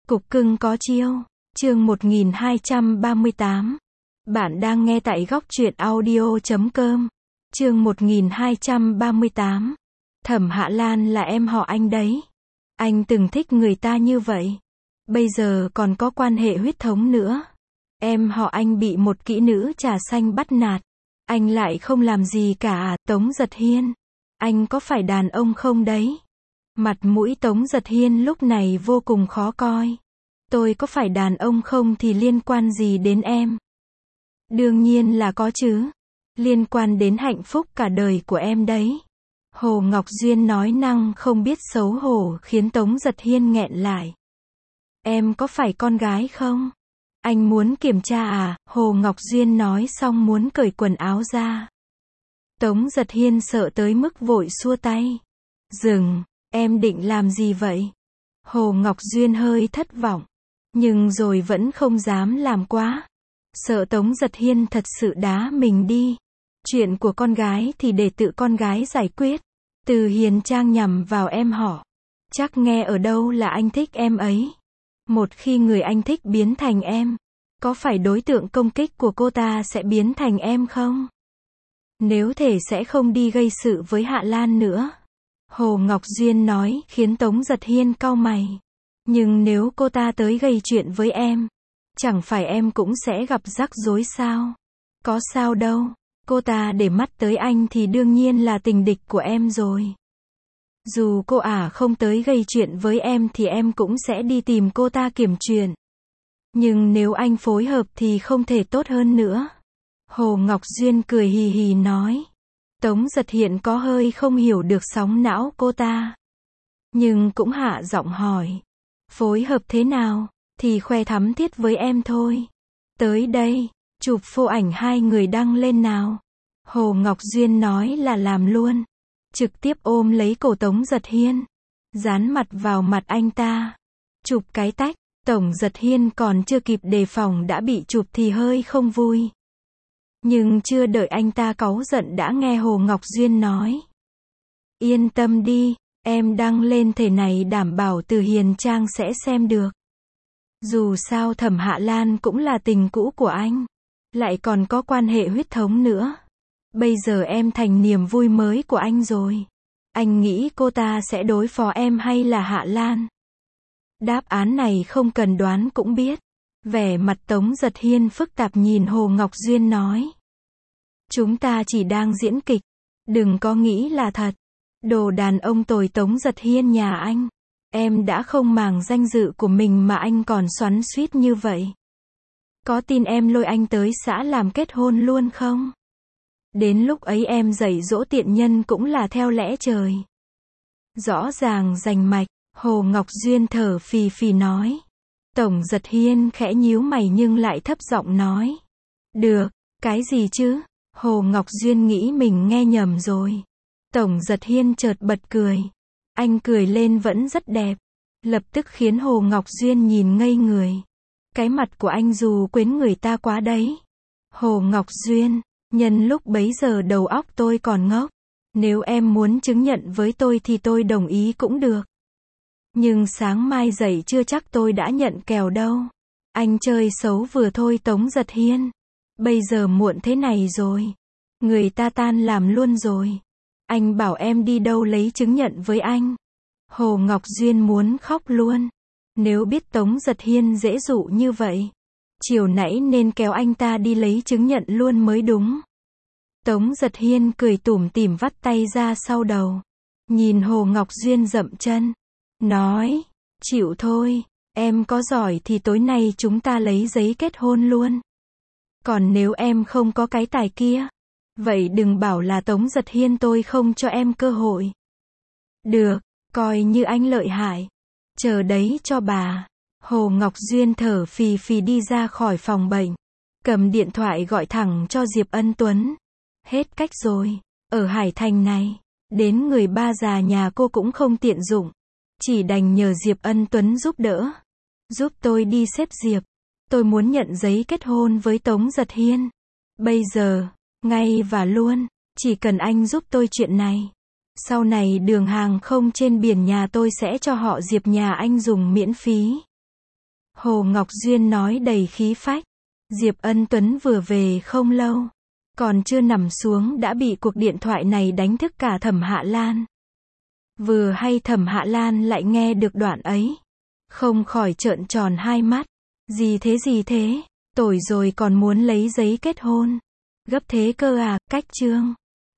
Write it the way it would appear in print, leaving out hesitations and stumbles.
Cục cưng có chiêu. Chương 1238. Bạn đang nghe tại góc truyện audio.com. Chương 1238. Thẩm Hạ Lan là em họ anh đấy. Anh từng thích người ta như vậy. Bây giờ còn có quan hệ huyết thống nữa. Em họ anh bị một kỹ nữ trà xanh bắt nạt. Anh lại không làm gì cả, Tống Giật Hiên. Anh có phải đàn ông không đấy? Mặt mũi Tống Giật Hiên lúc này vô cùng khó coi. Tôi có phải đàn ông không thì liên quan gì đến em? Đương nhiên là có chứ. Liên quan đến hạnh phúc cả đời của em đấy. Hồ Ngọc Duyên nói năng không biết xấu hổ khiến Tống Giật Hiên nghẹn lại. Em có phải con gái không? Anh muốn kiểm tra à? Hồ Ngọc Duyên nói xong muốn cởi quần áo ra. Tống Giật Hiên sợ tới mức vội xua tay. Dừng, em định làm gì vậy? Hồ Ngọc Duyên hơi thất vọng. Nhưng rồi vẫn không dám làm quá. Sợ Tống Giật Hiên thật sự đá mình đi. Chuyện của con gái thì để tự con gái giải quyết. Từ Hiền Trang nhằm vào em họ. Chắc nghe ở đâu là anh thích em ấy. Một khi người anh thích biến thành em, có phải đối tượng công kích của cô ta sẽ biến thành em không? Nếu thể sẽ không đi gây sự với Hạ Lan nữa. Hồ Ngọc Duyên nói khiến Tống Giật Hiên cau mày. Nhưng nếu cô ta tới gây chuyện với em, chẳng phải em cũng sẽ gặp rắc rối sao? Có sao đâu, cô ta để mắt tới anh thì đương nhiên là tình địch của em rồi. Dù cô không tới gây chuyện với em thì em cũng sẽ đi tìm cô ta kiểm chuyện. Nhưng nếu anh phối hợp thì không thể tốt hơn nữa. Hồ Ngọc Duyên cười hì hì nói. Tống Giật Hiên có hơi không hiểu được sóng não cô ta. Nhưng cũng hạ giọng hỏi. Phối hợp thế nào? Thì khoe thắm thiết với em thôi. Tới đây, chụp phô ảnh hai người đăng lên nào. Hồ Ngọc Duyên nói là làm luôn. Trực tiếp ôm lấy cổ Tống Giật Hiên. Dán mặt vào mặt anh ta. Chụp cái tách. Tống Giật Hiên còn chưa kịp đề phòng đã bị chụp thì hơi không vui. Nhưng chưa đợi anh ta cáu giận đã nghe Hồ Ngọc Duyên nói. Yên tâm đi, em đăng lên thể này đảm bảo Từ Hiền Trang sẽ xem được. Dù sao Thẩm Hạ Lan cũng là tình cũ của anh. Lại còn có quan hệ huyết thống nữa. Bây giờ em thành niềm vui mới của anh rồi. Anh nghĩ cô ta sẽ đối phó em hay là Hạ Lan? Đáp án này không cần đoán cũng biết. Vẻ mặt Tống Giật Hiên phức tạp nhìn Hồ Ngọc Duyên nói. Chúng ta chỉ đang diễn kịch. Đừng có nghĩ là thật. Đồ đàn ông tồi Tống Giật Hiên nhà anh. Em đã không màng danh dự của mình mà anh còn xoắn xuýt như vậy. Có tin em lôi anh tới xã làm kết hôn luôn không? Đến lúc ấy em dạy dỗ tiện nhân cũng là theo lẽ trời. Rõ ràng rành mạch, Hồ Ngọc Duyên thở phì phì nói. Tống Giật Hiên khẽ nhíu mày nhưng lại thấp giọng nói. Được, cái gì chứ? Hồ Ngọc Duyên nghĩ mình nghe nhầm rồi. Tống Giật Hiên chợt bật cười. Anh cười lên vẫn rất đẹp. Lập tức khiến Hồ Ngọc Duyên nhìn ngây người. Cái mặt của anh dù quyến người ta quá đấy. Hồ Ngọc Duyên, nhân lúc bấy giờ đầu óc tôi còn ngốc. Nếu em muốn chứng nhận với tôi thì tôi đồng ý cũng được. Nhưng sáng mai dậy chưa chắc tôi đã nhận kèo đâu. Anh chơi xấu vừa thôi Tống Giật Hiên. Bây giờ muộn thế này rồi. Người ta tan làm luôn rồi. Anh bảo em đi đâu lấy chứng nhận với anh. Hồ Ngọc Duyên muốn khóc luôn. Nếu biết Tống Giật Hiên dễ dụ như vậy, chiều nãy nên kéo anh ta đi lấy chứng nhận luôn mới đúng. Tống Giật Hiên cười tủm tỉm vắt tay ra sau đầu. Nhìn Hồ Ngọc Duyên dậm chân. Nói, chịu thôi, em có giỏi thì tối nay chúng ta lấy giấy kết hôn luôn. Còn nếu em không có cái tài kia, vậy đừng bảo là Tống Giật Hiên tôi không cho em cơ hội. Được, coi như anh lợi hại. Chờ đấy cho bà. Hồ Ngọc Duyên thở phì phì đi ra khỏi phòng bệnh. Cầm điện thoại gọi thẳng cho Diệp Ân Tuấn. Hết cách rồi. Ở Hải Thành này, đến người ba già nhà cô cũng không tiện dụng. Chỉ đành nhờ Diệp Ân Tuấn giúp đỡ. Giúp tôi đi xếp Diệp. Tôi muốn nhận giấy kết hôn với Tống Giật Hiên. Bây giờ, ngay và luôn. Chỉ cần anh giúp tôi chuyện này. Sau này đường hàng không trên biển nhà tôi sẽ cho họ Diệp nhà anh dùng miễn phí. Hồ Ngọc Duyên nói đầy khí phách. Diệp Ân Tuấn vừa về không lâu. Còn chưa nằm xuống đã bị cuộc điện thoại này đánh thức cả Thẩm Hạ Lan. Vừa hay Thẩm Hạ Lan lại nghe được đoạn ấy. Không khỏi trợn tròn hai mắt. Gì thế? Tồi rồi còn muốn lấy giấy kết hôn. Gấp thế cơ à, cách chương.